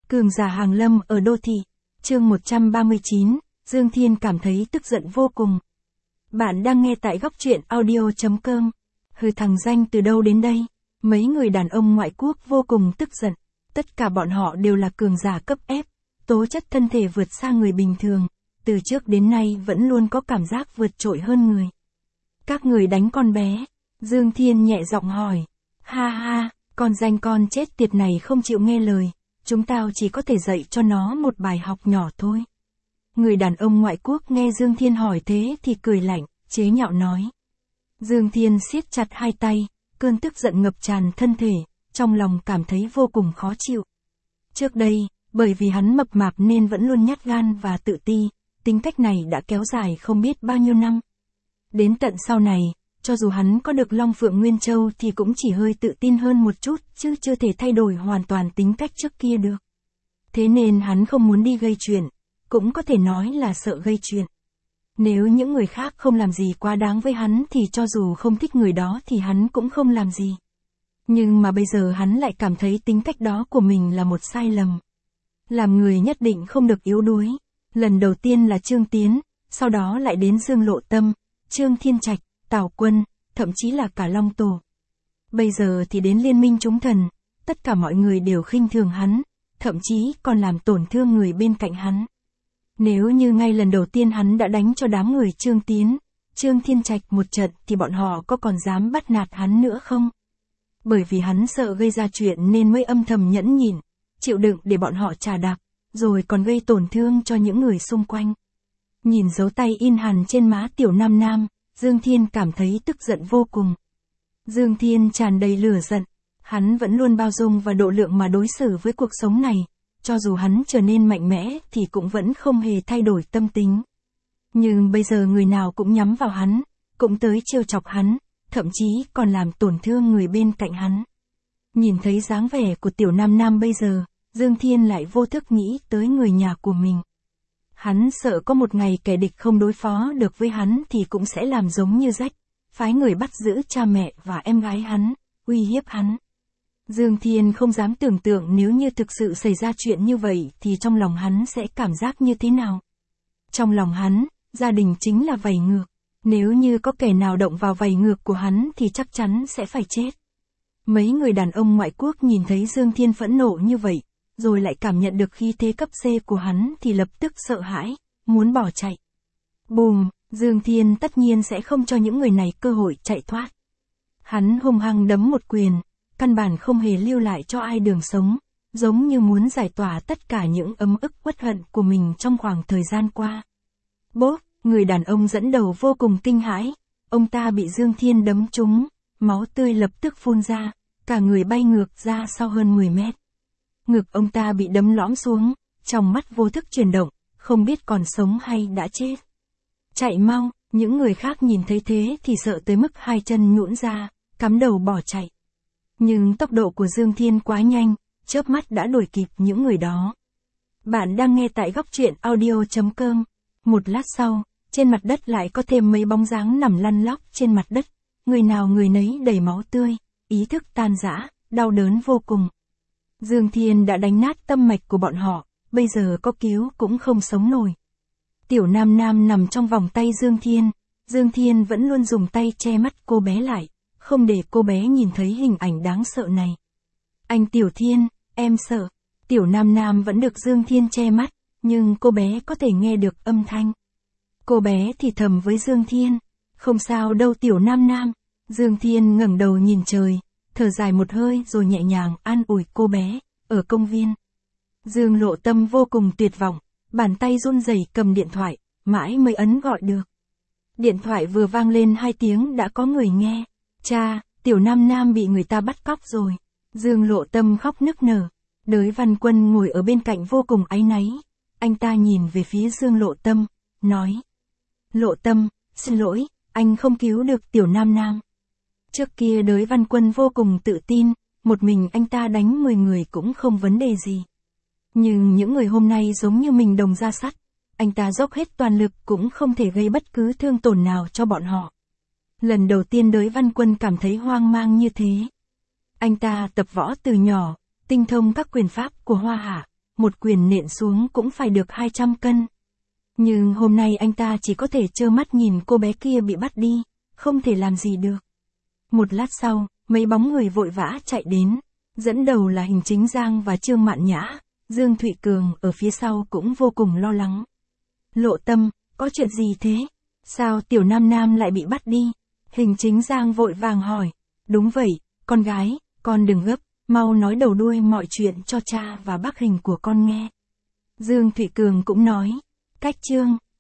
Cường giả hàng lâm ở đô thị. Chương 139, Dương Thiên cảm thấy tức giận vô cùng. Bạn đang nghe tại góc truyện audio.com. Hừ, thằng danh từ đâu đến đây? Mấy người đàn ông ngoại quốc vô cùng tức giận. Tất cả bọn họ đều là cường giả cấp F, tố chất thân thể vượt xa người bình thường, từ trước đến nay vẫn luôn có cảm giác vượt trội hơn người. Các người đánh con bé? Dương Thiên nhẹ giọng hỏi. Ha ha, con danh con chết tiệt này không chịu nghe lời, chúng tao chỉ có thể dạy cho nó một bài học nhỏ thôi. Người đàn ông ngoại quốc nghe Dương Thiên hỏi thế thì cười lạnh, chế nhạo nói. Dương Thiên siết chặt hai tay, cơn tức giận ngập tràn thân thể, trong lòng cảm thấy vô cùng khó chịu. Trước đây, bởi vì hắn mập mạp nên vẫn luôn nhát gan và tự ti, tính cách này đã kéo dài không biết bao nhiêu năm. Đến tận sau này, cho dù hắn có được Long Phượng Nguyên Châu thì cũng chỉ hơi tự tin hơn một chút, chứ chưa thể thay đổi hoàn toàn tính cách trước kia được. Thế nên hắn không muốn đi gây chuyện, cũng có thể nói là sợ gây chuyện. Nếu những người khác không làm gì quá đáng với hắn thì cho dù không thích người đó thì hắn cũng không làm gì. Nhưng mà bây giờ hắn lại cảm thấy tính cách đó của mình là một sai lầm. Làm người nhất định không được yếu đuối. Lần đầu tiên là Trương Tiến, sau đó lại đến Dương Lộ Tâm, Trương Thiên Trạch, Tào Quân, thậm chí là cả Long Tổ. Bây giờ thì đến Liên Minh Chúng Thần, tất cả mọi người đều khinh thường hắn, thậm chí còn làm tổn thương người bên cạnh hắn. Nếu như ngay lần đầu tiên hắn đã đánh cho đám người Trương Tiến, Trương Thiên Trạch một trận thì bọn họ có còn dám bắt nạt hắn nữa không? Bởi vì hắn sợ gây ra chuyện nên mới âm thầm nhẫn nhịn, chịu đựng để bọn họ trà đạp, rồi còn gây tổn thương cho những người xung quanh. Nhìn dấu tay in hằn trên má Tiểu Nam Nam, Dương Thiên cảm thấy tức giận vô cùng. Dương Thiên tràn đầy lửa giận, hắn vẫn luôn bao dung và độ lượng mà đối xử với cuộc sống này, cho dù hắn trở nên mạnh mẽ thì cũng vẫn không hề thay đổi tâm tính. Nhưng bây giờ người nào cũng nhắm vào hắn, cũng tới trêu chọc hắn, thậm chí còn làm tổn thương người bên cạnh hắn. Nhìn thấy dáng vẻ của Tiểu Nam Nam bây giờ, Dương Thiên lại vô thức nghĩ tới người nhà của mình. Hắn sợ có một ngày kẻ địch không đối phó được với hắn thì cũng sẽ làm giống như Rách, phái người bắt giữ cha mẹ và em gái hắn, uy hiếp hắn. Dương Thiên không dám tưởng tượng nếu như thực sự xảy ra chuyện như vậy thì trong lòng hắn sẽ cảm giác như thế nào. Trong lòng hắn, gia đình chính là vảy ngược. Nếu như có kẻ nào động vào vảy ngược của hắn thì chắc chắn sẽ phải chết. Mấy người đàn ông ngoại quốc nhìn thấy Dương Thiên phẫn nộ như vậy, rồi lại cảm nhận được khí thế cấp C của hắn thì lập tức sợ hãi, muốn bỏ chạy. Bùm, Dương Thiên tất nhiên sẽ không cho những người này cơ hội chạy thoát. Hắn hung hăng đấm một quyền, căn bản không hề lưu lại cho ai đường sống, giống như muốn giải tỏa tất cả những ấm ức uất hận của mình trong khoảng thời gian qua. Bốp, người đàn ông dẫn đầu vô cùng kinh hãi, ông ta bị Dương Thiên đấm trúng, máu tươi lập tức phun ra, cả người bay ngược ra sau hơn 10 mét. Ngực ông ta bị đấm lõm xuống, trong mắt vô thức chuyển động, không biết còn sống hay đã chết. Chạy mau, những người khác nhìn thấy thế thì sợ tới mức hai chân nhũn ra, cắm đầu bỏ chạy. Nhưng tốc độ của Dương Thiên quá nhanh, chớp mắt đã đuổi kịp những người đó. Bạn đang nghe tại góc truyện audio.com. Một lát sau, trên mặt đất lại có thêm mấy bóng dáng nằm lăn lóc trên mặt đất, người nào người nấy đầy máu tươi, ý thức tan rã, đau đớn vô cùng. Dương Thiên đã đánh nát tâm mạch của bọn họ, bây giờ có cứu cũng không sống nổi. Tiểu Nam Nam nằm trong vòng tay Dương Thiên vẫn luôn dùng tay che mắt cô bé lại, không để cô bé nhìn thấy hình ảnh đáng sợ này. Anh Tiểu Thiên, em sợ. Tiểu Nam Nam vẫn được Dương Thiên che mắt, nhưng cô bé có thể nghe được âm thanh. Cô bé thì thầm với Dương Thiên, không sao đâu Tiểu Nam Nam. Dương Thiên ngẩng đầu nhìn trời, thở dài một hơi rồi nhẹ nhàng an ủi cô bé, ở công viên. Dương Lộ Tâm vô cùng tuyệt vọng, bàn tay run rẩy cầm điện thoại, mãi mới ấn gọi được. Điện thoại vừa vang lên 2 tiếng đã có người nghe. Cha, Tiểu Nam Nam bị người ta bắt cóc rồi. Dương Lộ Tâm khóc nức nở. Đới Văn Quân ngồi ở bên cạnh vô cùng áy náy. Anh ta nhìn về phía Dương Lộ Tâm, nói. Lộ Tâm, xin lỗi, anh không cứu được Tiểu Nam Nam. Trước kia Đới Văn Quân vô cùng tự tin, một mình anh ta đánh 10 người cũng không vấn đề gì. Nhưng những người hôm nay giống như mình đồng ra sắt, anh ta dốc hết toàn lực cũng không thể gây bất cứ thương tổn nào cho bọn họ. Lần đầu tiên Đới Văn Quân cảm thấy hoang mang như thế. Anh ta tập võ từ nhỏ, tinh thông các quyền pháp của Hoa Hạ, một quyền nện xuống cũng phải được 200 cân. Nhưng hôm nay anh ta chỉ có thể trơ mắt nhìn cô bé kia bị bắt đi, không thể làm gì được. Một lát sau, mấy bóng người vội vã chạy đến, dẫn đầu là Hình Chính Giang và Trương Mạn Nhã, Dương Thụy Cường ở phía sau cũng vô cùng lo lắng. Lộ Tâm, có chuyện gì thế? Sao Tiểu Nam Nam lại bị bắt đi? Hình Chính Giang vội vàng hỏi. Đúng vậy, con gái, con đừng gấp, mau nói đầu đuôi mọi chuyện cho cha và bác Hình của con nghe. Dương Thụy Cường cũng nói. Cách Trương